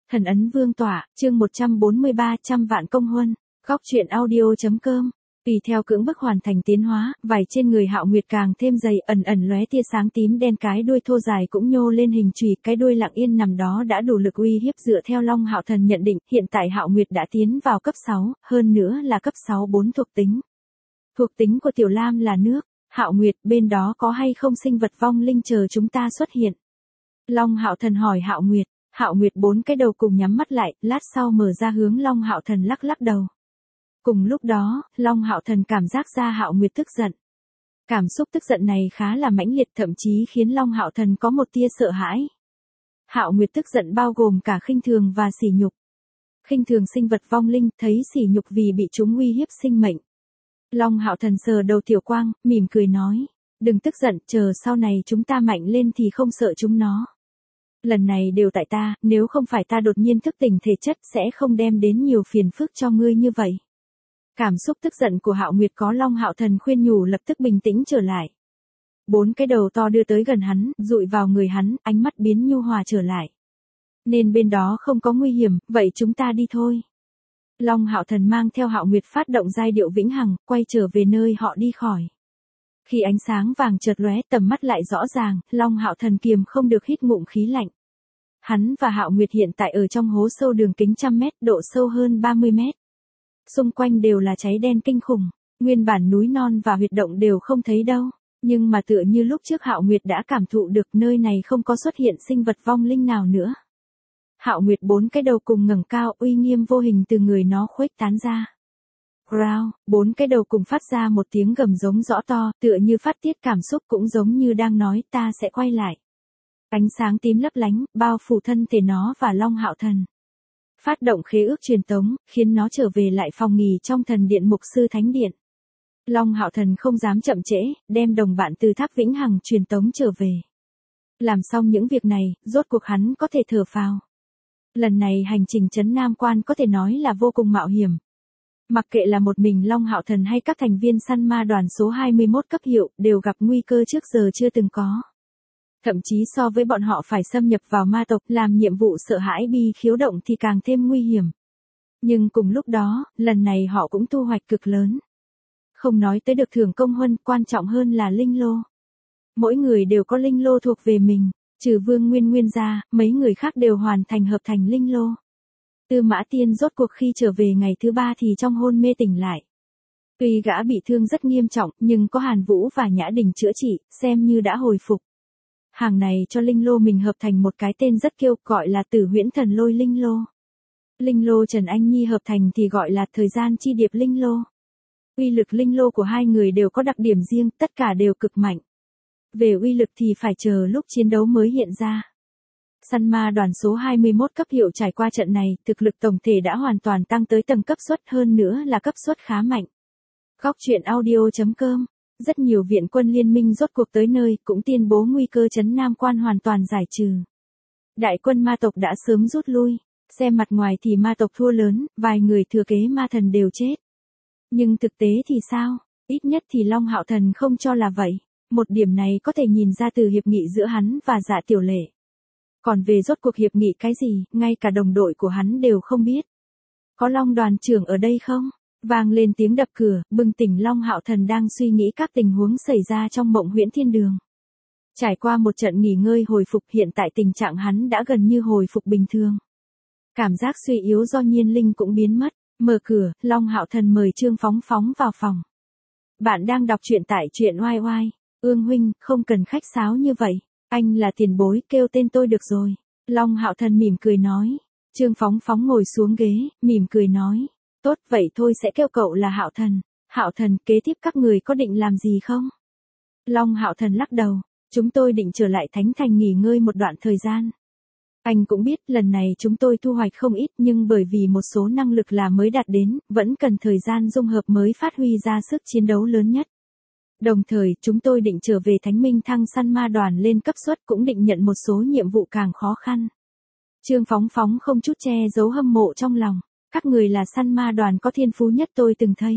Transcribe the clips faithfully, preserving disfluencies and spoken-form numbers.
Thần ấn vương tỏa, chương một trăm bốn mươi ba, trăm vạn công huân. Góc truyện audio.com. Tùy theo cưỡng bức hoàn thành tiến hóa, vảy trên người Hạo Nguyệt càng thêm dày, ẩn ẩn lóe tia sáng tím đen, cái đuôi thô dài cũng nhô lên hình chùy, cái đuôi lặng yên nằm đó đã đủ lực uy hiếp. Dựa theo Long Hạo Thần nhận định, hiện tại Hạo Nguyệt đã tiến vào cấp sáu, hơn nữa là cấp sáu bốn thuộc tính. Thuộc tính của Tiểu Lam là nước. Hạo Nguyệt, bên đó có hay không sinh vật vong linh chờ chúng ta xuất hiện? Long Hạo Thần hỏi Hạo Nguyệt. Hạo Nguyệt bốn cái đầu cùng nhắm mắt lại, lát sau mở ra hướng Long Hạo Thần lắc lắc đầu. Cùng lúc đó, Long Hạo Thần cảm giác ra Hạo Nguyệt tức giận. Cảm xúc tức giận này khá là mãnh liệt, thậm chí khiến Long Hạo Thần có một tia sợ hãi. Hạo Nguyệt tức giận bao gồm cả khinh thường và sỉ nhục. Khinh thường sinh vật vong linh, thấy sỉ nhục vì bị chúng uy hiếp sinh mệnh. Long Hạo Thần sờ đầu Tiểu Quang, mỉm cười nói, đừng tức giận, chờ sau này chúng ta mạnh lên thì không sợ chúng nó. Lần này đều tại ta, nếu không phải ta đột nhiên thức tỉnh thể chất sẽ không đem đến nhiều phiền phức cho ngươi như vậy. Cảm xúc tức giận của Hạo Nguyệt có Long Hạo Thần khuyên nhủ lập tức bình tĩnh trở lại. Bốn cái đầu to đưa tới gần hắn, dụi vào người hắn, ánh mắt biến nhu hòa trở lại. Nên bên đó không có nguy hiểm, vậy chúng ta đi thôi. Long Hạo Thần mang theo Hạo Nguyệt phát động giai điệu vĩnh hằng, quay trở về nơi họ đi khỏi. Khi ánh sáng vàng chợt lóe, tầm mắt lại rõ ràng, Long Hạo Thần kiềm không được hít ngụm khí lạnh. Hắn và Hạo Nguyệt hiện tại ở trong hố sâu đường kính trăm mét, độ sâu hơn ba mươi mét. Xung quanh đều là cháy đen kinh khủng, nguyên bản núi non và huyệt động đều không thấy đâu, nhưng mà tựa như lúc trước Hạo Nguyệt đã cảm thụ được nơi này không có xuất hiện sinh vật vong linh nào nữa. Hạo Nguyệt bốn cái đầu cùng ngẩng cao, uy nghiêm vô hình từ người nó khuếch tán ra. Growl, bốn cái đầu cùng phát ra một tiếng gầm giống rõ to, tựa như phát tiết cảm xúc cũng giống như đang nói ta sẽ quay lại. Ánh sáng tím lấp lánh, bao phủ thân thể nó và Long Hạo Thần. Phát động khế ước truyền tống, khiến nó trở về lại phòng nghỉ trong thần điện mục sư thánh điện. Long Hạo Thần không dám chậm trễ, đem đồng bạn từ tháp vĩnh hằng truyền tống trở về. Làm xong những việc này, rốt cuộc hắn có thể thở phào. Lần này hành trình trấn Nam Quan có thể nói là vô cùng mạo hiểm. Mặc kệ là một mình Long Hạo Thần hay các thành viên săn ma đoàn số hai mươi mốt cấp hiệu, đều gặp nguy cơ trước giờ chưa từng có. Thậm chí so với bọn họ phải xâm nhập vào ma tộc làm nhiệm vụ sợ hãi bi khiếu động thì càng thêm nguy hiểm. Nhưng cùng lúc đó, lần này họ cũng thu hoạch cực lớn. Không nói tới được thưởng công huân, quan trọng hơn là linh lô. Mỗi người đều có linh lô thuộc về mình, trừ Vương Nguyên Nguyên ra, mấy người khác đều hoàn thành hợp thành linh lô. Tư Mã Tiên rốt cuộc khi trở về ngày thứ ba thì trong hôn mê tỉnh lại. Tuy gã bị thương rất nghiêm trọng, nhưng có Hàn Vũ và Nhã Đình chữa trị, xem như đã hồi phục. Hàng này cho linh lô mình hợp thành một cái tên rất kiêu, gọi là Tử Huyễn Thần Lôi Linh Lô. Linh lô Trần Anh Nhi hợp thành thì gọi là Thời Gian Chi Điệp Linh Lô. Uy lực linh lô của hai người đều có đặc điểm riêng, tất cả đều cực mạnh. Về uy lực thì phải chờ lúc chiến đấu mới hiện ra. Săn ma đoàn số hai mươi mốt cấp hiệu trải qua trận này, thực lực tổng thể đã hoàn toàn tăng tới tầng cấp suất, hơn nữa là cấp suất khá mạnh. Góc truyện audio.com. Rất nhiều viện quân liên minh rốt cuộc tới nơi, cũng tuyên bố nguy cơ trấn Nam Quan hoàn toàn giải trừ. Đại quân ma tộc đã sớm rút lui, xem mặt ngoài thì ma tộc thua lớn, vài người thừa kế ma thần đều chết. Nhưng thực tế thì sao? Ít nhất thì Long Hạo Thần không cho là vậy. Một điểm này có thể nhìn ra từ hiệp nghị giữa hắn và Dạ Tiểu Lệ. Còn về rốt cuộc hiệp nghị cái gì, ngay cả đồng đội của hắn đều không biết. Có Long đoàn trưởng ở đây không? Vang lên tiếng đập cửa, bừng tỉnh Long Hạo Thần đang suy nghĩ các tình huống xảy ra trong mộng huyễn thiên đường. Trải qua một trận nghỉ ngơi hồi phục, hiện tại tình trạng hắn đã gần như hồi phục bình thường. Cảm giác suy yếu do nhiên linh cũng biến mất. Mở cửa, Long Hạo Thần mời Trương Phóng Phóng vào phòng. Bạn đang đọc truyện tại truyện oai oai. Ương huynh, không cần khách sáo như vậy. Anh là tiền bối, kêu tên tôi được rồi. Long Hạo Thần mỉm cười nói. Trương Phóng Phóng ngồi xuống ghế, mỉm cười nói. Tốt, vậy thôi sẽ kêu cậu là Hạo Thần. Hạo Thần, kế tiếp các người có định làm gì không? Long Hạo Thần lắc đầu. Chúng tôi định trở lại Thánh Thành nghỉ ngơi một đoạn thời gian. Anh cũng biết lần này chúng tôi thu hoạch không ít, nhưng bởi vì một số năng lực là mới đạt đến, vẫn cần thời gian dung hợp mới phát huy ra sức chiến đấu lớn nhất. Đồng thời, chúng tôi định trở về Thánh Minh thăng săn ma đoàn lên cấp suất, cũng định nhận một số nhiệm vụ càng khó khăn. Trương Phóng Phóng không chút che giấu hâm mộ trong lòng. Các người là săn ma đoàn có thiên phú nhất tôi từng thấy.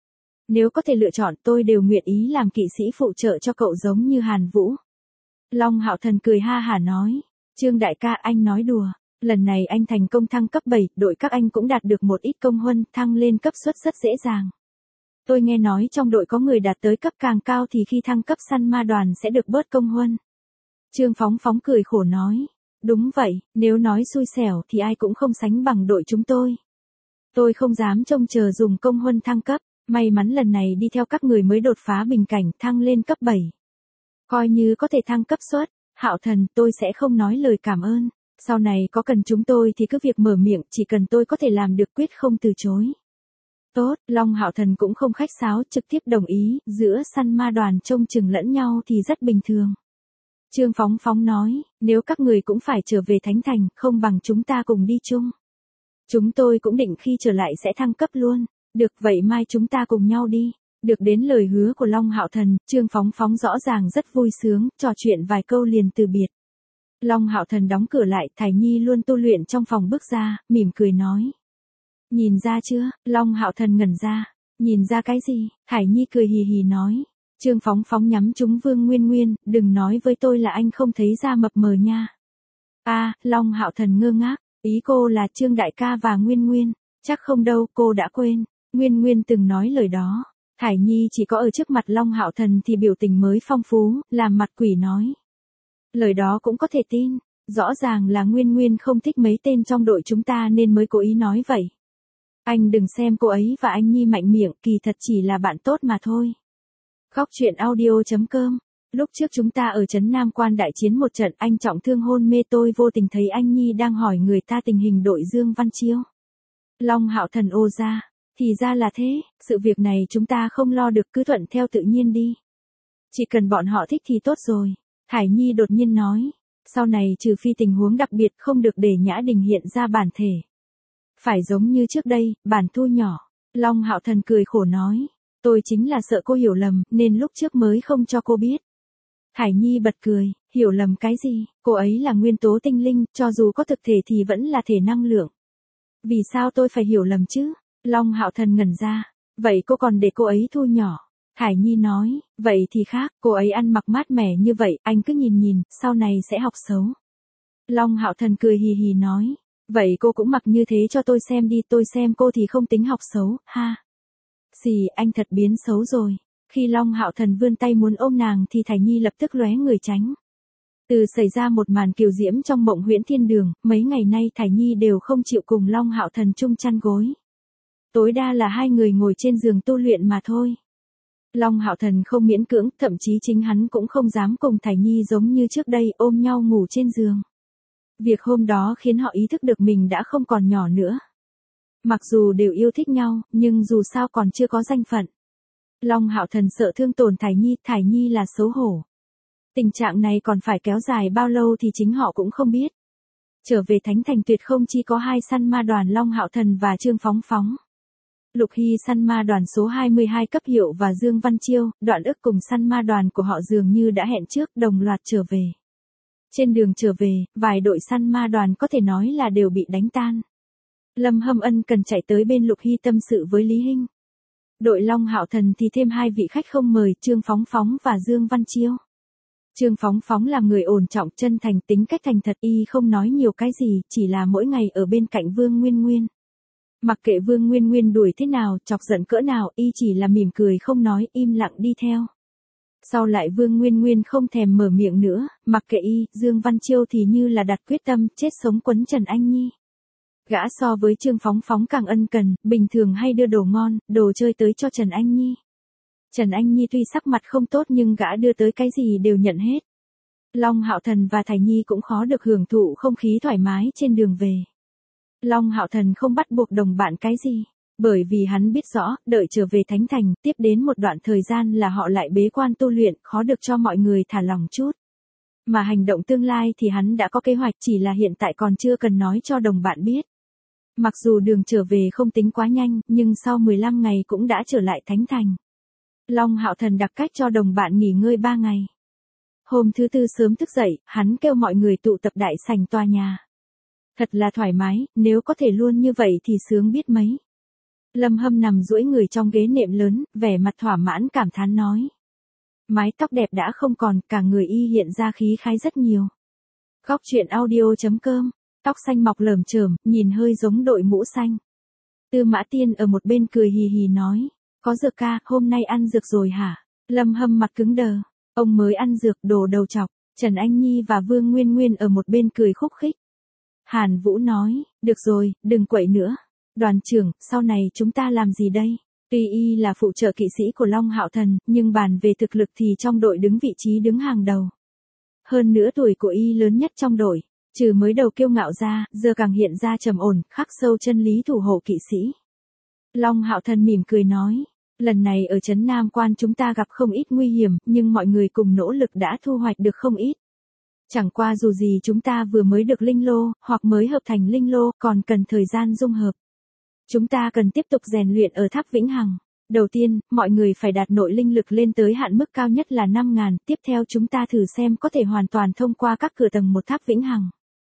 Nếu có thể lựa chọn, tôi đều nguyện ý làm kỵ sĩ phụ trợ cho cậu giống như Hàn Vũ. Long Hạo Thần cười ha hả nói. Trương đại ca, anh nói đùa. Lần này anh thành công thăng cấp bảy, đội các anh cũng đạt được một ít công huân, thăng lên cấp suất rất dễ dàng. Tôi nghe nói trong đội có người đạt tới cấp càng cao thì khi thăng cấp săn ma đoàn sẽ được bớt công huân. Trương Phóng Phóng cười khổ nói. Đúng vậy, nếu nói xui xẻo thì ai cũng không sánh bằng đội chúng tôi. Tôi không dám trông chờ dùng công huân thăng cấp, may mắn lần này đi theo các người mới đột phá bình cảnh thăng lên cấp bảy. Coi như có thể thăng cấp suất, Hạo Thần tôi sẽ không nói lời cảm ơn, sau này có cần chúng tôi thì cứ việc mở miệng, chỉ cần tôi có thể làm được quyết không từ chối. Tốt, Long Hạo Thần cũng không khách sáo, trực tiếp đồng ý, giữa săn ma đoàn trông chừng lẫn nhau thì rất bình thường. Trương Phóng Phóng nói, nếu các người cũng phải trở về Thánh Thành, không bằng chúng ta cùng đi chung. Chúng tôi cũng định khi trở lại sẽ thăng cấp luôn, được vậy mai chúng ta cùng nhau đi. Được đến lời hứa của Long Hạo Thần, Trương Phóng Phóng rõ ràng rất vui sướng, trò chuyện vài câu liền từ biệt. Long Hạo Thần đóng cửa lại, Thải Nhi luôn tu luyện trong phòng bước ra, mỉm cười nói. Nhìn ra chưa? Long Hạo Thần ngẩn ra. Nhìn ra cái gì? Thải Nhi cười hì hì nói. Trương Phóng Phóng nhắm trúng Vương Nguyên Nguyên, đừng nói với tôi là anh không thấy ra mập mờ nha. A, à, Long Hạo Thần ngơ ngác, ý cô là Trương Đại ca và Nguyên Nguyên, chắc không đâu, cô đã quên. Nguyên Nguyên từng nói lời đó. Thải Nhi chỉ có ở trước mặt Long Hạo Thần thì biểu tình mới phong phú, làm mặt quỷ nói. Lời đó cũng có thể tin, rõ ràng là Nguyên Nguyên không thích mấy tên trong đội chúng ta nên mới cố ý nói vậy. Anh đừng xem cô ấy và anh Nhi mạnh miệng, kỳ thật chỉ là bạn tốt mà thôi. Khóc chuyện audio chấm com. Lúc trước chúng ta ở trấn Nam Quan đại chiến một trận, anh trọng thương hôn mê, tôi vô tình thấy anh Nhi đang hỏi người ta tình hình đội Dương Văn Chiêu. Long Hạo Thần ô ra, thì ra là thế, sự việc này chúng ta không lo được, cứ thuận theo tự nhiên đi. Chỉ cần bọn họ thích thì tốt rồi. Thải Nhi đột nhiên nói, sau này trừ phi tình huống đặc biệt không được để Nhã Đình hiện ra bản thể. Phải giống như trước đây, bản thu nhỏ. Long Hạo Thần cười khổ nói, tôi chính là sợ cô hiểu lầm, nên lúc trước mới không cho cô biết. Thải Nhi bật cười, hiểu lầm cái gì, cô ấy là nguyên tố tinh linh, cho dù có thực thể thì vẫn là thể năng lượng. Vì sao tôi phải hiểu lầm chứ? Long Hạo Thần ngẩn ra, vậy cô còn để cô ấy thu nhỏ. Thải Nhi nói, vậy thì khác, cô ấy ăn mặc mát mẻ như vậy, anh cứ nhìn nhìn, sau này sẽ học xấu. Long Hạo Thần cười hì hì nói, vậy cô cũng mặc như thế cho tôi xem đi, tôi xem cô thì không tính học xấu, ha. Xì, anh thật biến xấu rồi. Khi Long Hạo Thần vươn tay muốn ôm nàng thì Thải Nhi lập tức lóe người tránh. Từ xảy ra một màn kiều diễm trong mộng huyễn thiên đường, mấy ngày nay Thải Nhi đều không chịu cùng Long Hạo Thần chung chăn gối. Tối đa là hai người ngồi trên giường tu luyện mà thôi. Long Hạo Thần không miễn cưỡng, thậm chí chính hắn cũng không dám cùng Thải Nhi giống như trước đây ôm nhau ngủ trên giường. Việc hôm đó khiến họ ý thức được mình đã không còn nhỏ nữa. Mặc dù đều yêu thích nhau, nhưng dù sao còn chưa có danh phận. Long Hạo Thần sợ thương tổn Thải Nhi, Thải Nhi là xấu hổ. Tình trạng này còn phải kéo dài bao lâu thì chính họ cũng không biết. Trở về Thánh Thành tuyệt không chỉ có hai săn ma đoàn Long Hạo Thần và Trương Phóng Phóng. Lục Hy săn ma đoàn số hai mươi hai cấp hiệu và Dương Văn Chiêu, Đoạn Ức cùng săn ma đoàn của họ dường như đã hẹn trước, đồng loạt trở về. Trên đường trở về, vài đội săn ma đoàn có thể nói là đều bị đánh tan. Lâm Hâm Ân cần chạy tới bên Lục Hy tâm sự với Lý Hinh. Đội Long Hạo Thần thì thêm hai vị khách không mời, Trương Phóng Phóng và Dương Văn Chiêu. Trương Phóng Phóng là người ổn trọng, chân thành, tính cách thành thật, y không nói nhiều cái gì, chỉ là mỗi ngày ở bên cạnh Vương Nguyên Nguyên. Mặc kệ Vương Nguyên Nguyên đuổi thế nào, chọc giận cỡ nào, y chỉ là mỉm cười không nói, im lặng đi theo. Sau lại Vương Nguyên Nguyên không thèm mở miệng nữa, mặc kệ y, Dương Văn Chiêu thì như là đặt quyết tâm, chết sống quấn Trần Anh Nhi. Gã so với Trương Phóng Phóng càng ân cần, bình thường hay đưa đồ ngon, đồ chơi tới cho Trần Anh Nhi. Trần Anh Nhi tuy sắc mặt không tốt nhưng gã đưa tới cái gì đều nhận hết. Long Hạo Thần và Thải Nhi cũng khó được hưởng thụ không khí thoải mái trên đường về. Long Hạo Thần không bắt buộc đồng bạn cái gì, bởi vì hắn biết rõ, đợi trở về Thánh Thành, tiếp đến một đoạn thời gian là họ lại bế quan tu luyện, khó được cho mọi người thả lỏng chút. Mà hành động tương lai thì hắn đã có kế hoạch, chỉ là hiện tại còn chưa cần nói cho đồng bạn biết. Mặc dù đường trở về không tính quá nhanh, nhưng sau mười lăm ngày cũng đã trở lại Thánh Thành. Long Hạo Thần đặc cách cho đồng bạn nghỉ ngơi ba ngày. Hôm thứ tư sớm thức dậy, hắn kêu mọi người tụ tập đại sảnh tòa nhà. Thật là thoải mái, nếu có thể luôn như vậy thì sướng biết mấy. Lâm Hâm nằm duỗi người trong ghế nệm lớn, vẻ mặt thỏa mãn cảm thán nói. Mái tóc đẹp đã không còn, cả người y hiện ra khí khái rất nhiều. Khóc chuyện audio chấm com tóc xanh mọc lởm chởm, nhìn hơi giống đội mũ xanh. Tư Mã Tiên ở một bên cười hì hì nói, có dược ca, hôm nay ăn dược rồi hả? Lâm Hâm mặt cứng đờ, ông mới ăn dược, đồ đầu chọc. Trần Anh Nhi và Vương Nguyên Nguyên ở một bên cười khúc khích. Hàn Vũ nói, được rồi, đừng quậy nữa. Đoàn trưởng, sau này chúng ta làm gì đây? Tuy y là phụ trợ kỵ sĩ của Long Hạo Thần, nhưng bàn về thực lực thì trong đội đứng vị trí đứng hàng đầu. Hơn nữa tuổi của y lớn nhất trong đội, trừ mới đầu kiêu ngạo ra, giờ càng hiện ra trầm ổn, khắc sâu chân lý thủ hộ kỵ sĩ. Long Hạo Thần mỉm cười nói, lần này ở trấn Nam Quan chúng ta gặp không ít nguy hiểm, nhưng mọi người cùng nỗ lực đã thu hoạch được không ít. Chẳng qua dù gì chúng ta vừa mới được linh lô, hoặc mới hợp thành linh lô, còn cần thời gian dung hợp. Chúng ta cần tiếp tục rèn luyện ở tháp Vĩnh Hằng. Đầu tiên, mọi người phải đạt nội linh lực lên tới hạn mức cao nhất là năm nghìn, tiếp theo chúng ta thử xem có thể hoàn toàn thông qua các cửa tầng một tháp Vĩnh Hằng.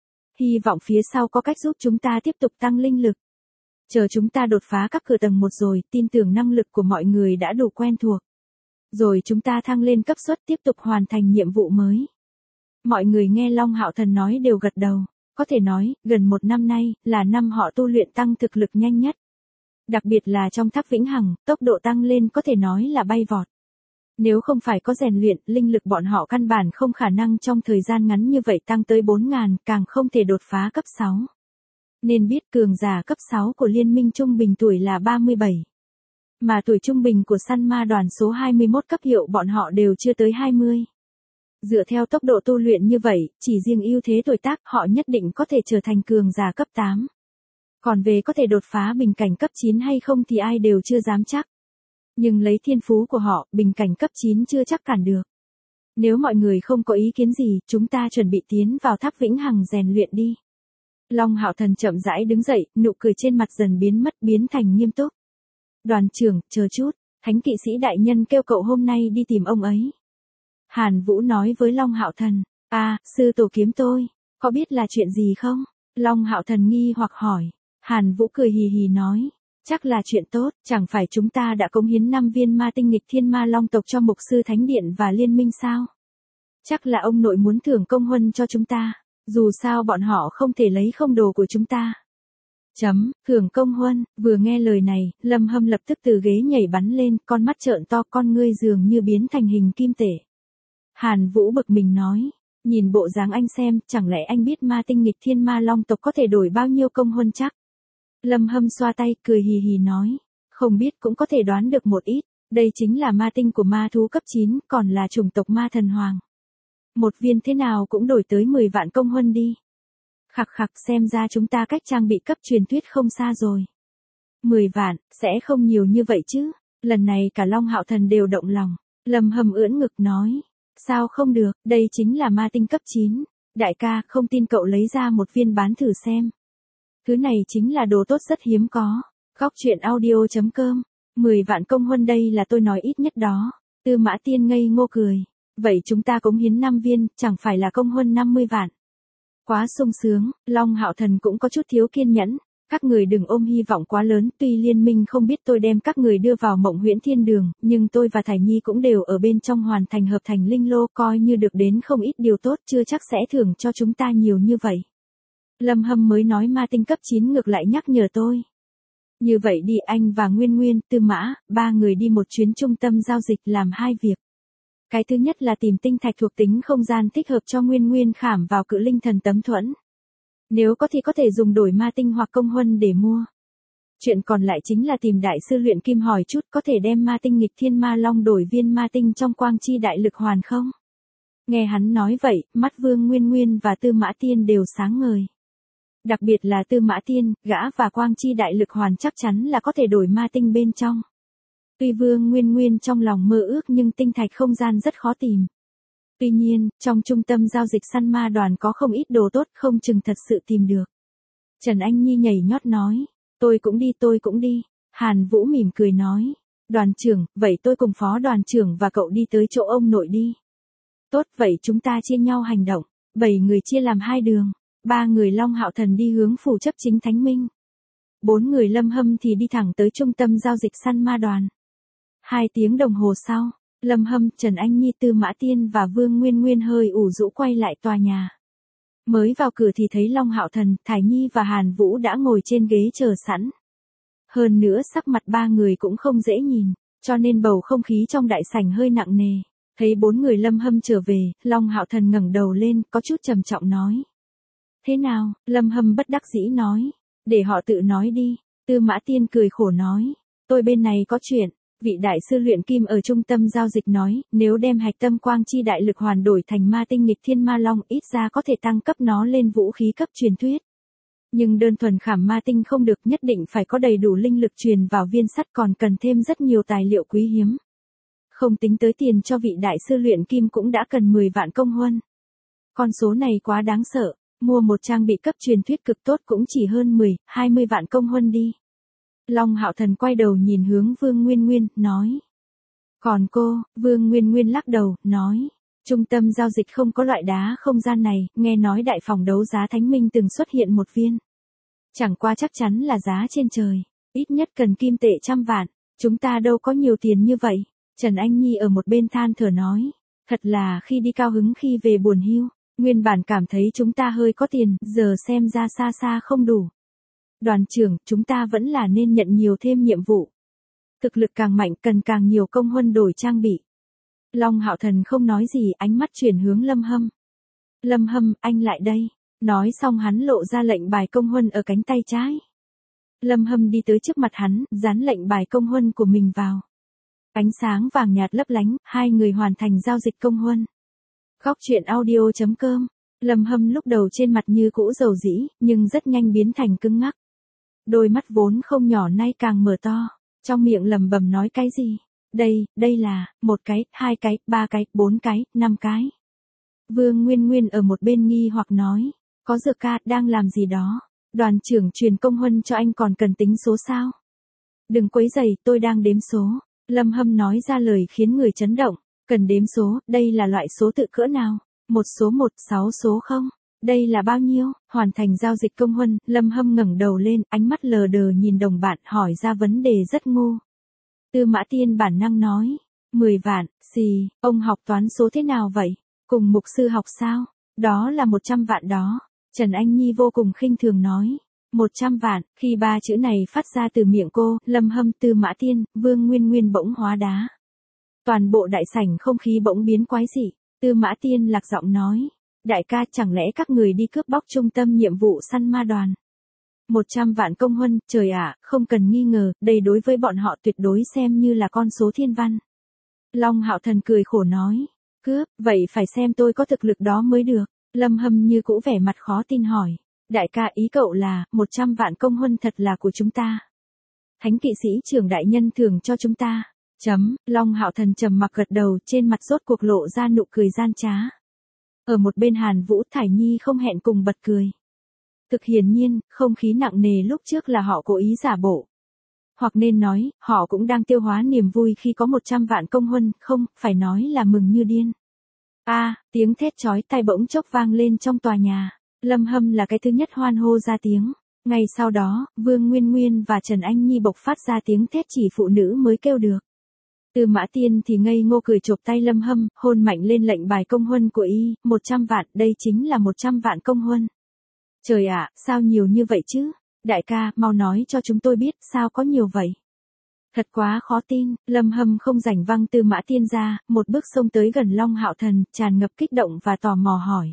Hy vọng phía sau có cách giúp chúng ta tiếp tục tăng linh lực. Chờ chúng ta đột phá các cửa tầng một rồi, tin tưởng năng lực của mọi người đã đủ quen thuộc. Rồi chúng ta thăng lên cấp suất tiếp tục hoàn thành nhiệm vụ mới. Mọi người nghe Long Hạo Thần nói đều gật đầu. Có thể nói, gần một năm nay, là năm họ tu luyện tăng thực lực nhanh nhất. Đặc biệt là trong tháp Vĩnh Hằng, tốc độ tăng lên có thể nói là bay vọt. Nếu không phải có rèn luyện, linh lực bọn họ căn bản không khả năng trong thời gian ngắn như vậy tăng tới bốn nghìn, càng không thể đột phá cấp sáu. Nên biết cường giả cấp sáu của liên minh trung bình tuổi là ba mươi bảy. Mà tuổi trung bình của săn ma đoàn số hai mươi mốt cấp hiệu bọn họ đều chưa tới hai mươi. Dựa theo tốc độ tu luyện như vậy, chỉ riêng ưu thế tuổi tác họ nhất định có thể trở thành cường giả cấp tám. Còn về có thể đột phá bình cảnh cấp chín hay không thì ai đều chưa dám chắc. Nhưng lấy thiên phú của họ, bình cảnh cấp chín chưa chắc cản được. Nếu mọi người không có ý kiến gì, chúng ta chuẩn bị tiến vào tháp Vĩnh Hằng rèn luyện đi. Long Hạo Thần chậm rãi đứng dậy, nụ cười trên mặt dần biến mất biến thành nghiêm túc. Đoàn trưởng, chờ chút, Thánh kỵ sĩ đại nhân kêu cậu hôm nay đi tìm ông ấy. Hàn Vũ nói với Long Hạo Thần, à, sư tổ kiếm tôi, có biết là chuyện gì không? Long Hạo Thần nghi hoặc hỏi. Hàn Vũ cười hì hì nói, chắc là chuyện tốt, chẳng phải chúng ta đã cống hiến năm viên ma tinh nghịch thiên ma long tộc cho mục sư thánh điện và liên minh sao? Chắc là ông nội muốn thưởng công huân cho chúng ta, dù sao bọn họ không thể lấy không đồ của chúng ta. Chấm, thưởng công huân, vừa nghe lời này, Lâm Hâm lập tức từ ghế nhảy bắn lên, con mắt trợn to, con ngươi dường như biến thành hình kim tể. Hàn Vũ bực mình nói, nhìn bộ dáng anh xem, chẳng lẽ anh biết ma tinh nghịch thiên ma long tộc có thể đổi bao nhiêu công huân chắc? Lâm Hâm xoa tay, cười hì hì nói, không biết cũng có thể đoán được một ít, đây chính là ma tinh của ma thú cấp chín, còn là chủng tộc ma thần hoàng. Một viên thế nào cũng đổi tới mười vạn công huân đi. Khặc khặc, xem ra chúng ta cách trang bị cấp truyền thuyết không xa rồi. mười vạn, sẽ không nhiều như vậy chứ. Lần này cả Long Hạo Thần đều động lòng. Lâm Hâm ưỡn ngực nói, sao không được, đây chính là ma tinh cấp chín. Đại ca, không tin cậu lấy ra một viên bán thử xem. Thứ này chính là đồ tốt rất hiếm có. Góc truyện audio chấm com. mười vạn công huân đây là tôi nói ít nhất đó. Tư Mã Tiên ngây ngô cười. Vậy chúng ta cống hiến năm viên, chẳng phải là công huân năm mươi vạn. Quá sung sướng, Long Hạo Thần cũng có chút thiếu kiên nhẫn. Các người đừng ôm hy vọng quá lớn, tuy liên minh không biết tôi đem các người đưa vào mộng huyễn thiên đường, nhưng tôi và Thải Nhi cũng đều ở bên trong hoàn thành hợp thành linh lô, coi như được đến không ít điều tốt, chưa chắc sẽ thưởng cho chúng ta nhiều như vậy. Lâm Hâm mới nói ma tinh cấp chín ngược lại nhắc nhở tôi. Như vậy đi, anh và Nguyên Nguyên, Tư Mã, ba người đi một chuyến trung tâm giao dịch làm hai việc. Cái thứ nhất là tìm tinh thạch thuộc tính không gian thích hợp cho Nguyên Nguyên khảm vào cự linh thần tấm thuẫn. Nếu có thì có thể dùng đổi ma tinh hoặc công huân để mua. Chuyện còn lại chính là tìm đại sư luyện kim hỏi chút có thể đem ma tinh nghịch thiên ma long đổi viên ma tinh trong quang chi đại lực hoàn không? Nghe hắn nói vậy, mắt Vương Nguyên Nguyên và Tư Mã Tiên đều sáng ngời. Đặc biệt là Tư Mã Tiên, gã và quang chi đại lực hoàn chắc chắn là có thể đổi ma tinh bên trong. Tuy Vương Nguyên Nguyên trong lòng mơ ước nhưng tinh thạch không gian rất khó tìm. Tuy nhiên, trong trung tâm giao dịch săn ma đoàn có không ít đồ tốt không chừng thật sự tìm được. Trần Anh Nhi nhảy nhót nói, tôi cũng đi tôi cũng đi. Hàn Vũ mỉm cười nói, đoàn trưởng, vậy tôi cùng phó đoàn trưởng và cậu đi tới chỗ ông nội đi. Tốt, vậy chúng ta chia nhau hành động, bảy người chia làm hai đường, ba người Long Hạo Thần đi hướng phủ chấp chính Thánh Minh. Bốn người Lâm Hâm thì đi thẳng tới trung tâm giao dịch săn ma đoàn. Hai tiếng đồng hồ sau, Lâm Hâm, Trần Anh Nhi, Tư Mã Tiên và Vương Nguyên Nguyên hơi ủ rũ quay lại tòa nhà. Mới vào cửa thì thấy Long Hạo Thần, Thải Nhi và Hàn Vũ đã ngồi trên ghế chờ sẵn. Hơn nữa sắc mặt ba người cũng không dễ nhìn, cho nên bầu không khí trong đại sảnh hơi nặng nề. Thấy bốn người Lâm Hâm trở về, Long Hạo Thần ngẩng đầu lên, có chút trầm trọng nói. Thế nào? Lâm Hâm bất đắc dĩ nói. Để họ tự nói đi. Tư Mã Tiên cười khổ nói. Tôi bên này có chuyện. Vị đại sư luyện kim ở trung tâm giao dịch nói, nếu đem hạch tâm quang chi đại lực hoàn đổi thành ma tinh nghịch thiên ma long, ít ra có thể tăng cấp nó lên vũ khí cấp truyền thuyết. Nhưng đơn thuần khảm ma tinh không được, nhất định phải có đầy đủ linh lực truyền vào viên sắt, còn cần thêm rất nhiều tài liệu quý hiếm. Không tính tới tiền cho vị đại sư luyện kim cũng đã cần mười vạn công huân. Con số này quá đáng sợ, mua một trang bị cấp truyền thuyết cực tốt cũng chỉ hơn mười, hai mươi vạn công huân đi. Long Hạo Thần quay đầu nhìn hướng Vương Nguyên Nguyên, nói. Còn cô? Vương Nguyên Nguyên lắc đầu, nói. Trung tâm giao dịch không có loại đá không gian này, nghe nói đại phòng đấu giá Thánh Minh từng xuất hiện một viên. Chẳng qua chắc chắn là giá trên trời, ít nhất cần kim tệ trăm vạn, chúng ta đâu có nhiều tiền như vậy. Trần Anh Nhi ở một bên than thở nói. Thật là khi đi cao hứng khi về buồn hiu, nguyên bản cảm thấy chúng ta hơi có tiền, giờ xem ra xa xa không đủ. Đoàn trưởng, chúng ta vẫn là nên nhận nhiều thêm nhiệm vụ. Thực lực càng mạnh cần càng nhiều công huân đổi trang bị. Long Hạo Thần không nói gì, ánh mắt chuyển hướng Lâm Hâm. Lâm Hâm, anh lại đây. Nói xong hắn lộ ra lệnh bài công huân ở cánh tay trái. Lâm Hâm đi tới trước mặt hắn, dán lệnh bài công huân của mình vào. Ánh sáng vàng nhạt lấp lánh, hai người hoàn thành giao dịch công huân. Góc truyện audio chấm com. Lâm Hâm lúc đầu trên mặt như cũ dầu dĩ, nhưng rất nhanh biến thành cứng ngắc. Đôi mắt vốn không nhỏ nay càng mở to, trong miệng lẩm bẩm nói cái gì? Đây, đây là, một cái, hai cái, ba cái, bốn cái, năm cái. Vương Nguyên Nguyên ở một bên nghi hoặc nói, có Dược ca đang làm gì đó, đoàn trưởng truyền công huân cho anh còn cần tính số sao? Đừng quấy rầy, tôi đang đếm số. Lâm Hâm nói ra lời khiến người chấn động, cần đếm số, đây là loại số tự cỡ nào? Một số một, sáu số không? Đây là bao nhiêu? Hoàn thành giao dịch công huân, Lâm Hâm ngẩng đầu lên, ánh mắt lờ đờ nhìn đồng bạn, hỏi ra vấn đề rất ngu. Tư Mã Tiên bản năng nói, mười vạn, xì, ông học toán số thế nào vậy? Cùng mục sư học sao? Đó là một trăm vạn đó. Trần Anh Nhi vô cùng khinh thường nói. Một trăm vạn, khi ba chữ này phát ra từ miệng cô, Lâm Hâm, Tư Mã Tiên, Vương Nguyên Nguyên bỗng hóa đá. Toàn bộ đại sảnh không khí bỗng biến quái dị. Tư Mã Tiên lạc giọng nói. Đại ca, chẳng lẽ các người đi cướp bóc trung tâm nhiệm vụ săn ma đoàn? Một trăm vạn công huân, trời ạ, không cần nghi ngờ, đây đối với bọn họ tuyệt đối xem như là con số thiên văn. Long Hạo Thần cười khổ nói. Cướp, vậy phải xem tôi có thực lực đó mới được. Lâm Hâm như cũ vẻ mặt khó tin hỏi. Đại ca, ý cậu là, một trăm vạn công huân thật là của chúng ta. Thánh kỵ sĩ trưởng đại nhân thưởng cho chúng ta. Chấm, Long Hạo Thần trầm mặc gật đầu, trên mặt rốt cuộc lộ ra nụ cười gian trá. Ở một bên Hàn Vũ, Thải Nhi không hẹn cùng bật cười. Thực hiển nhiên, không khí nặng nề lúc trước là họ cố ý giả bộ. Hoặc nên nói, họ cũng đang tiêu hóa niềm vui khi có một trăm vạn công huân, không, phải nói là mừng như điên. A, à, tiếng thét chói tai bỗng chốc vang lên trong tòa nhà. Lâm Hâm là cái thứ nhất hoan hô ra tiếng. Ngay sau đó, Vương Nguyên Nguyên và Trần Anh Nhi bộc phát ra tiếng thét chỉ phụ nữ mới kêu được. Tư Mã Tiên thì ngây ngô cười chộp tay Lâm Hâm, hôn mạnh lên lệnh bài công huân của y, một trăm vạn, đây chính là một trăm vạn công huân. Trời ạ, sao nhiều như vậy chứ? Đại ca, mau nói cho chúng tôi biết, sao có nhiều vậy? Thật quá khó tin, Lâm Hâm không rảnh văng Tư Mã Tiên ra, một bước xông tới gần Long Hạo Thần, tràn ngập kích động và tò mò hỏi.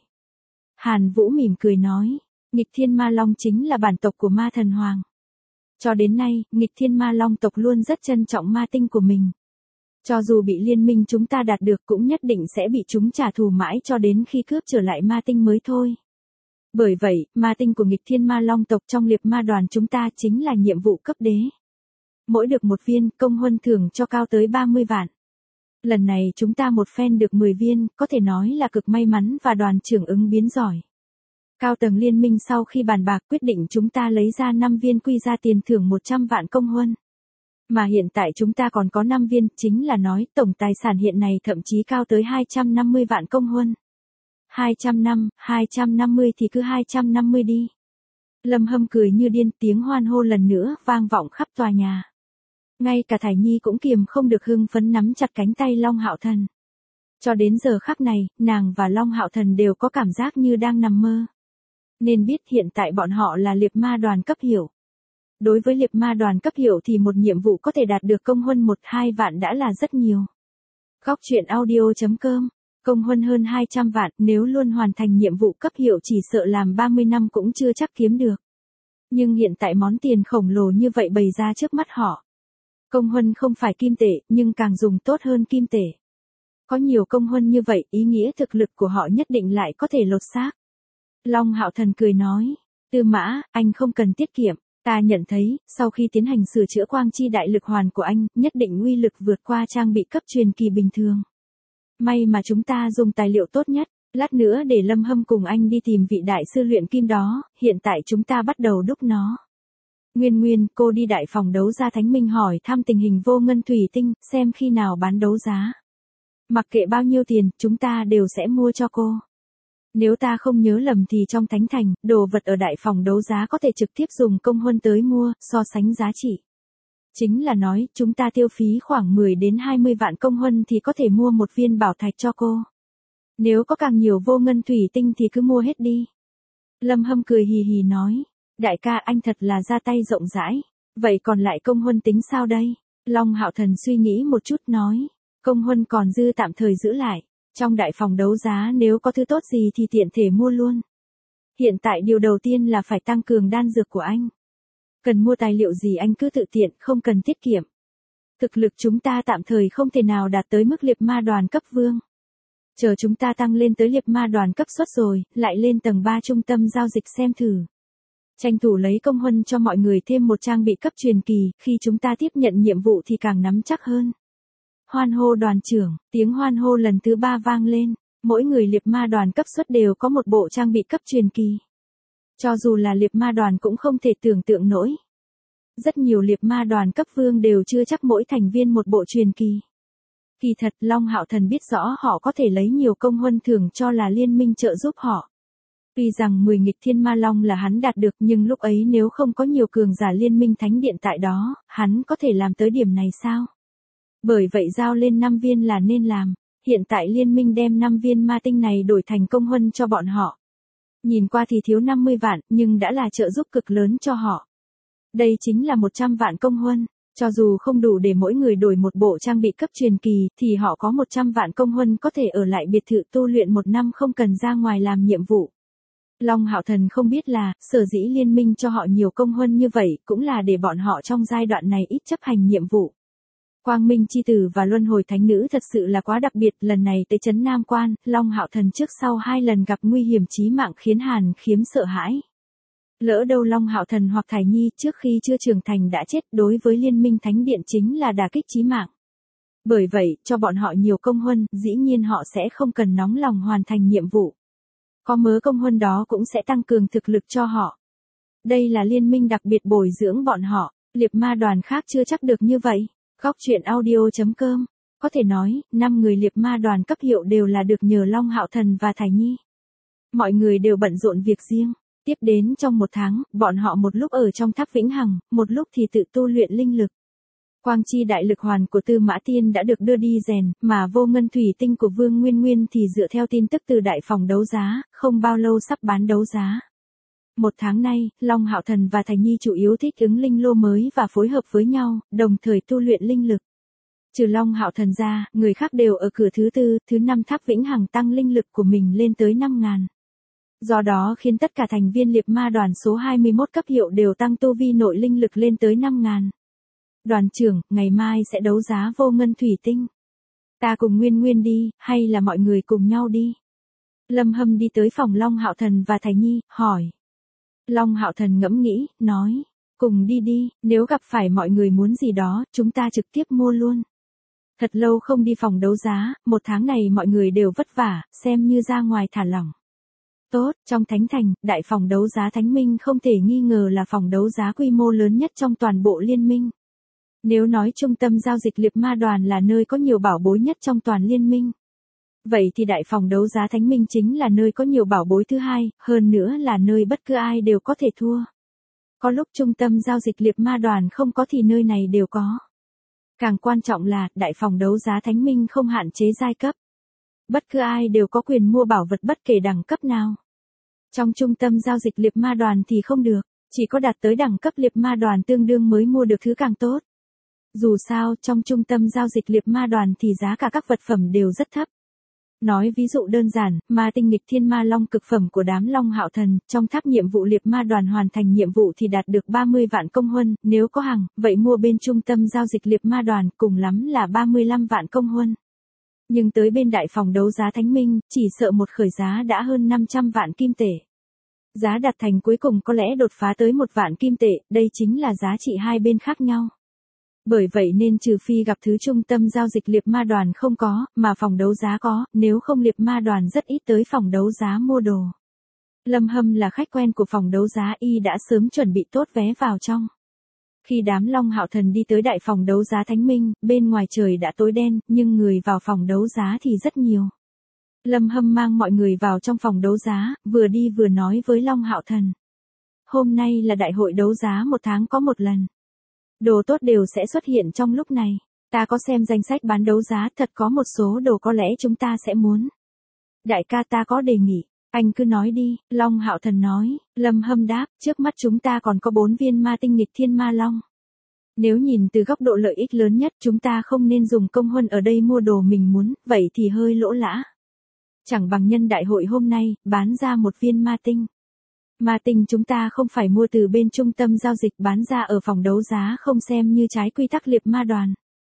Hàn Vũ mỉm cười nói, nghịch thiên ma long chính là bản tộc của ma thần hoàng. Cho đến nay, nghịch thiên ma long tộc luôn rất trân trọng ma tinh của mình. Cho dù bị liên minh chúng ta đạt được cũng nhất định sẽ bị chúng trả thù mãi cho đến khi cướp trở lại ma tinh mới thôi. Bởi vậy, ma tinh của nghịch thiên ma long tộc trong liệp ma đoàn chúng ta chính là nhiệm vụ cấp đế. Mỗi được một viên, công huân thưởng cho cao tới ba mươi vạn. Lần này chúng ta một phen được mười viên, có thể nói là cực may mắn và đoàn trưởng ứng biến giỏi. Cao tầng liên minh sau khi bàn bạc quyết định chúng ta lấy ra năm viên quy ra tiền thưởng một trăm vạn công huân. Mà hiện tại chúng ta còn có năm viên, chính là nói tổng tài sản hiện này thậm chí cao tới hai trăm năm mươi vạn công huân. hai trăm năm, hai trăm năm mươi thì cứ hai trăm năm mươi đi. Lâm Hâm cười như điên, tiếng hoan hô lần nữa vang vọng khắp tòa nhà. Ngay cả Thải Nhi cũng kiềm không được hưng phấn nắm chặt cánh tay Long Hạo Thần. Cho đến giờ khắc này, nàng và Long Hạo Thần đều có cảm giác như đang nằm mơ. Nên biết hiện tại bọn họ là liệp ma đoàn cấp hiệu. Đối với liệp ma đoàn cấp hiệu thì một nhiệm vụ có thể đạt được công huân một hai vạn đã là rất nhiều. Góc truyện audio.com, công huân hơn hai trăm vạn, nếu luôn hoàn thành nhiệm vụ cấp hiệu chỉ sợ làm ba mươi năm cũng chưa chắc kiếm được. Nhưng hiện tại món tiền khổng lồ như vậy bày ra trước mắt họ. Công huân không phải kim tệ, nhưng càng dùng tốt hơn kim tệ. Có nhiều công huân như vậy, ý nghĩa thực lực của họ nhất định lại có thể lột xác. Long Hạo Thần cười nói, Tư Mã, anh không cần tiết kiệm, ta nhận thấy, sau khi tiến hành sửa chữa quang chi đại lực hoàn của anh, nhất định uy lực vượt qua trang bị cấp truyền kỳ bình thường. May mà chúng ta dùng tài liệu tốt nhất, lát nữa để Lâm Hâm cùng anh đi tìm vị đại sư luyện kim đó, hiện tại chúng ta bắt đầu đúc nó. Nguyên Nguyên, cô đi đại phòng đấu giá Thánh Minh hỏi thăm tình hình vô ngân thủy tinh, xem khi nào bán đấu giá. Mặc kệ bao nhiêu tiền, chúng ta đều sẽ mua cho cô. Nếu ta không nhớ lầm thì trong Thánh Thành, đồ vật ở đại phòng đấu giá có thể trực tiếp dùng công huân tới mua, so sánh giá trị. Chính là nói, chúng ta tiêu phí khoảng mười đến hai mươi vạn công huân thì có thể mua một viên bảo thạch cho cô. Nếu có càng nhiều vô ngân thủy tinh thì cứ mua hết đi. Lâm Hâm cười hì hì nói, đại ca anh thật là ra tay rộng rãi, vậy còn lại công huân tính sao đây? Long Hạo Thần suy nghĩ một chút nói, công huân còn dư tạm thời giữ lại, trong đại phòng đấu giá nếu có thứ tốt gì thì tiện thể mua luôn. Hiện tại điều đầu tiên là phải tăng cường đan dược của anh. Cần mua tài liệu gì anh cứ tự tiện, không cần tiết kiệm. Thực lực chúng ta tạm thời không thể nào đạt tới mức liệp ma đoàn cấp vương. Chờ chúng ta tăng lên tới liệp ma đoàn cấp xuất rồi, lại lên tầng ba trung tâm giao dịch xem thử. Tranh thủ lấy công huân cho mọi người thêm một trang bị cấp truyền kỳ, khi chúng ta tiếp nhận nhiệm vụ thì càng nắm chắc hơn. Hoan hô đoàn trưởng, tiếng hoan hô lần thứ ba vang lên, mỗi người liệp ma đoàn cấp xuất đều có một bộ trang bị cấp truyền kỳ. Cho dù là liệp ma đoàn cũng không thể tưởng tượng nổi. Rất nhiều liệp ma đoàn cấp vương đều chưa chắc mỗi thành viên một bộ truyền kỳ. Kỳ thật Long Hạo Thần biết rõ họ có thể lấy nhiều công huân thưởng cho là liên minh trợ giúp họ. Tuy rằng mười nghịch thiên ma long là hắn đạt được nhưng lúc ấy nếu không có nhiều cường giả liên minh thánh điện tại đó, hắn có thể làm tới điểm này sao? Bởi vậy giao lên năm viên là nên làm, hiện tại liên minh đem năm viên ma tinh này đổi thành công huân cho bọn họ. Nhìn qua thì thiếu năm mươi vạn nhưng đã là trợ giúp cực lớn cho họ. Đây chính là một trăm vạn công huân, cho dù không đủ để mỗi người đổi một bộ trang bị cấp truyền kỳ thì họ có một trăm vạn công huân có thể ở lại biệt thự tu luyện một năm không cần ra ngoài làm nhiệm vụ. Long Hạo Thần không biết là, sở dĩ liên minh cho họ nhiều công huân như vậy cũng là để bọn họ trong giai đoạn này ít chấp hành nhiệm vụ. Quang Minh Chi Tử và Luân Hồi Thánh Nữ thật sự là quá đặc biệt, lần này tới trấn Nam Quan, Long Hạo Thần trước sau hai lần gặp nguy hiểm chí mạng khiến Hàn Khiếm sợ hãi. Lỡ đâu Long Hạo Thần hoặc Thải Nhi trước khi chưa trưởng thành đã chết, đối với Liên minh Thánh Điện chính là đả kích chí mạng. Bởi vậy, cho bọn họ nhiều công huân, dĩ nhiên họ sẽ không cần nóng lòng hoàn thành nhiệm vụ. Có mớ công huân đó cũng sẽ tăng cường thực lực cho họ. Đây là liên minh đặc biệt bồi dưỡng bọn họ, liệp ma đoàn khác chưa chắc được như vậy. Góc truyện audio.com, có thể nói, năm người liệp ma đoàn cấp hiệu đều là được nhờ Long Hạo Thần và Thải Nhi. Mọi người đều bận rộn việc riêng, tiếp đến trong một tháng, bọn họ một lúc ở trong tháp Vĩnh Hằng, một lúc thì tự tu luyện linh lực. Quang chi đại lực hoàn của Tư Mã Tiên đã được đưa đi rèn, mà vô ngân thủy tinh của Vương Nguyên Nguyên thì dựa theo tin tức từ đại phòng đấu giá, không bao lâu sắp bán đấu giá. Một tháng nay, Long Hạo Thần và Thải Nhi chủ yếu thích ứng linh lô mới và phối hợp với nhau, đồng thời tu luyện linh lực. Trừ Long Hạo Thần ra, người khác đều ở cửa thứ tư, thứ năm tháp Vĩnh Hằng tăng linh lực của mình lên tới năm ngàn. Do đó khiến tất cả thành viên liệp ma đoàn số hai mươi mốt cấp hiệu đều tăng tu vi nội linh lực lên tới năm ngàn. Đoàn trưởng, ngày mai sẽ đấu giá vô ngân thủy tinh. Ta cùng Nguyên Nguyên đi, hay là mọi người cùng nhau đi? Lâm Hâm đi tới phòng Long Hạo Thần và Thải Nhi, hỏi. Long Hạo Thần ngẫm nghĩ, nói, cùng đi đi, nếu gặp phải mọi người muốn gì đó, chúng ta trực tiếp mua luôn. Thật lâu không đi phòng đấu giá, một tháng này mọi người đều vất vả, xem như ra ngoài thả lỏng. Tốt, trong Thánh Thành, đại phòng đấu giá Thánh Minh không thể nghi ngờ là phòng đấu giá quy mô lớn nhất trong toàn bộ liên minh. Nếu nói trung tâm giao dịch liệp ma đoàn là nơi có nhiều bảo bối nhất trong toàn liên minh. Vậy thì đại phòng đấu giá Thánh Minh chính là nơi có nhiều bảo bối thứ hai, hơn nữa là nơi bất cứ ai đều có thể thua. Có lúc trung tâm giao dịch liệp ma đoàn không có thì nơi này đều có. Càng quan trọng là, đại phòng đấu giá Thánh Minh không hạn chế giai cấp. Bất cứ ai đều có quyền mua bảo vật bất kể đẳng cấp nào. Trong trung tâm giao dịch liệp ma đoàn thì không được, chỉ có đạt tới đẳng cấp liệp ma đoàn tương đương mới mua được thứ càng tốt. Dù sao, trong trung tâm giao dịch liệp ma đoàn thì giá cả các vật phẩm đều rất thấp. Nói ví dụ đơn giản, ma tinh nghịch thiên ma long cực phẩm của đám Long Hạo Thần, trong tháp nhiệm vụ liệp ma đoàn hoàn thành nhiệm vụ thì đạt được ba mươi vạn công huân, nếu có hàng, vậy mua bên trung tâm giao dịch liệp ma đoàn cùng lắm là ba mươi lăm vạn công huân. Nhưng tới bên đại phòng đấu giá Thánh Minh, chỉ sợ một khởi giá đã hơn năm trăm vạn kim tệ. Giá đặt thành cuối cùng có lẽ đột phá tới một vạn kim tệ, đây chính là giá trị hai bên khác nhau. Bởi vậy nên trừ phi gặp thứ trung tâm giao dịch liệp ma đoàn không có, mà phòng đấu giá có, nếu không liệp ma đoàn rất ít tới phòng đấu giá mua đồ. Lâm Hâm là khách quen của phòng đấu giá, y đã sớm chuẩn bị tốt vé vào trong. Khi đám Long Hạo Thần đi tới đại phòng đấu giá Thánh Minh, bên ngoài trời đã tối đen, nhưng người vào phòng đấu giá thì rất nhiều. Lâm Hâm mang mọi người vào trong phòng đấu giá, vừa đi vừa nói với Long Hạo Thần. Hôm nay là đại hội đấu giá một tháng có một lần. Đồ tốt đều sẽ xuất hiện trong lúc này. Ta có xem danh sách bán đấu giá, thật có một số đồ có lẽ chúng ta sẽ muốn. Đại ca ta có đề nghị, anh cứ nói đi, Long Hạo Thần nói. Lâm Hâm đáp, trước mắt chúng ta còn có bốn viên ma tinh nghịch thiên ma long. Nếu nhìn từ góc độ lợi ích lớn nhất, chúng ta không nên dùng công huân ở đây mua đồ mình muốn, vậy thì hơi lỗ lã. Chẳng bằng nhân đại hội hôm nay, bán ra một viên ma tinh. Ma tinh chúng ta không phải mua từ bên trung tâm giao dịch, bán ra ở phòng đấu giá không xem như trái quy tắc liệp ma đoàn.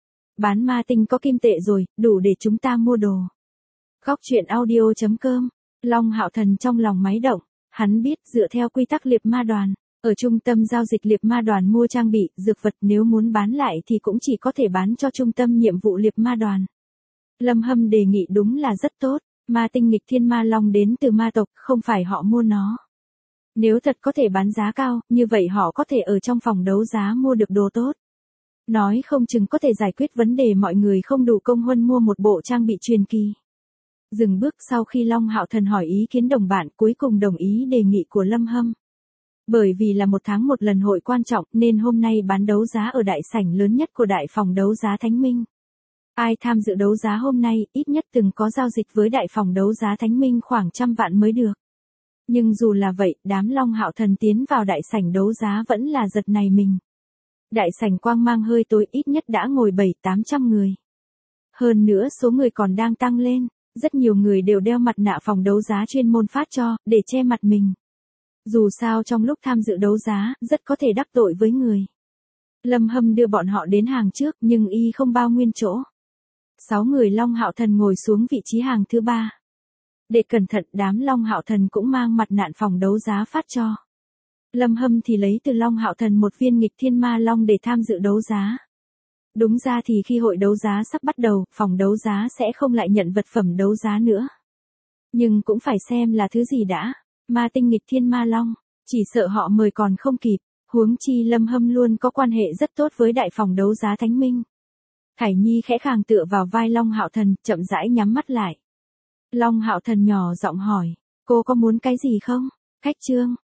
Bán ma tinh có kim tệ rồi, đủ để chúng ta mua đồ. Góc truyện audio chấm com. Long Hạo Thần trong lòng máy động, hắn biết dựa theo quy tắc liệp ma đoàn, ở trung tâm giao dịch liệp ma đoàn mua trang bị, dược vật nếu muốn bán lại thì cũng chỉ có thể bán cho trung tâm nhiệm vụ liệp ma đoàn. Lâm Hâm đề nghị đúng là rất tốt, ma tinh nghịch thiên ma long đến từ ma tộc, không phải họ mua nó. Nếu thật có thể bán giá cao, như vậy họ có thể ở trong phòng đấu giá mua được đồ tốt. Nói không chừng có thể giải quyết vấn đề mọi người không đủ công huân mua một bộ trang bị truyền kỳ. Dừng bước sau khi Long Hạo Thần hỏi ý kiến đồng bạn, cuối cùng đồng ý đề nghị của Lâm Hâm. Bởi vì là một tháng một lần hội quan trọng nên hôm nay bán đấu giá ở đại sảnh lớn nhất của đại phòng đấu giá Thánh Minh. Ai tham dự đấu giá hôm nay ít nhất từng có giao dịch với đại phòng đấu giá Thánh Minh khoảng trăm vạn mới được. Nhưng dù là vậy, đám Long Hạo Thần tiến vào đại sảnh đấu giá vẫn là giật nảy mình. Đại sảnh quang mang hơi tối, ít nhất đã ngồi bảy tám trăm người. Hơn nữa số người còn đang tăng lên, rất nhiều người đều đeo mặt nạ phòng đấu giá chuyên môn phát cho, để che mặt mình. Dù sao trong lúc tham dự đấu giá, rất có thể đắc tội với người. Lâm Hâm đưa bọn họ đến hàng trước, nhưng y không bao nguyên chỗ. Sáu người Long Hạo Thần ngồi xuống vị trí hàng thứ ba. Để cẩn thận, đám Long Hạo Thần cũng mang mặt nạ phòng đấu giá phát cho. Lâm Hâm thì lấy từ Long Hạo Thần một viên nghịch thiên ma long để tham dự đấu giá. Đúng ra thì khi hội đấu giá sắp bắt đầu, phòng đấu giá sẽ không lại nhận vật phẩm đấu giá nữa. Nhưng cũng phải xem là thứ gì đã. Ma tinh nghịch thiên ma long, chỉ sợ họ mời còn không kịp, huống chi Lâm Hâm luôn có quan hệ rất tốt với đại phòng đấu giá Thánh Minh. Thải Nhi khẽ khàng tựa vào vai Long Hạo Thần, chậm rãi nhắm mắt lại. Long Hạo Thần nhỏ giọng hỏi, cô có muốn cái gì không? Khách trương,